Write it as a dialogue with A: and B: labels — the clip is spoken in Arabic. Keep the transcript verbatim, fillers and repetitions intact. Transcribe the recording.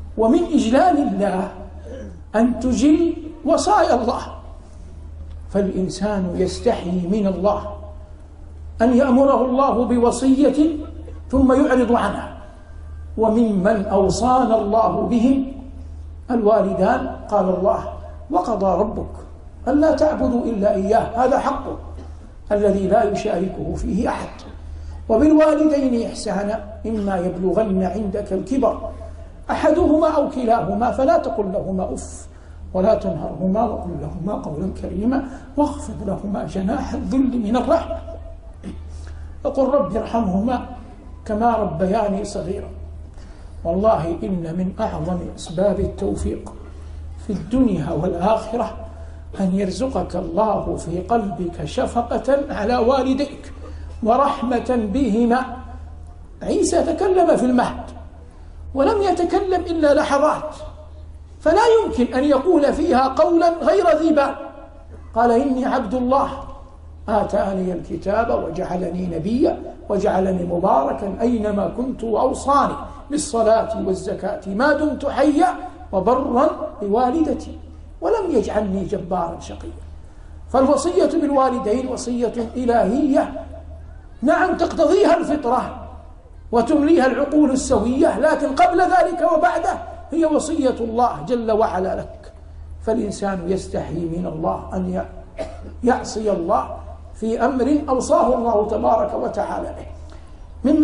A: ومن إجلال الله أن تجل وصايا الله، فالإنسان يستحيي من الله أن يأمره الله بوصية ثم يعرض عنها. وممن أوصانا الله بهم الوالدان، قال الله: وقضى ربك ألا تعبدوا إلا إياه، هذا حقه الذي لا يشاركه فيه أحد. وبالوالدين إحسانا، إما يبلغن عندك الكبر أحدهما أو كلاهما فلا تقل لهما أف ولا تنهرهما وقل لهما قولا كريما واخفض لهما جناح الذل من الرحمة وقل رب ارحمهما كما ربياني صغيرا. والله إن من أعظم أسباب التوفيق في الدنيا والآخرة أن يرزقك الله في قلبك شفقة على والديك ورحمة بهما. عيسى تكلم في المهد ولم يتكلم إلا لحظات، فلا يمكن أن يقول فيها قولا غير ذي بال. قال: إني عبد الله آتاني الكتاب وجعلني نبيا وجعلني مباركا أينما كنت وأوصاني بالصلاة والزكاة ما دمت حيا وبرا بوالدتي ولم يجعلني جبارا شقيا. فالوصية بالوالدين وصية إلهية، نعم تقتضيها الفطرة وتمليها العقول السوية، لكن قبل ذلك وبعده هي وصية الله جل وعلا لك. فالإنسان يستحي من الله أن يعصي الله في أمر أوصاه الله تبارك وتعالى به.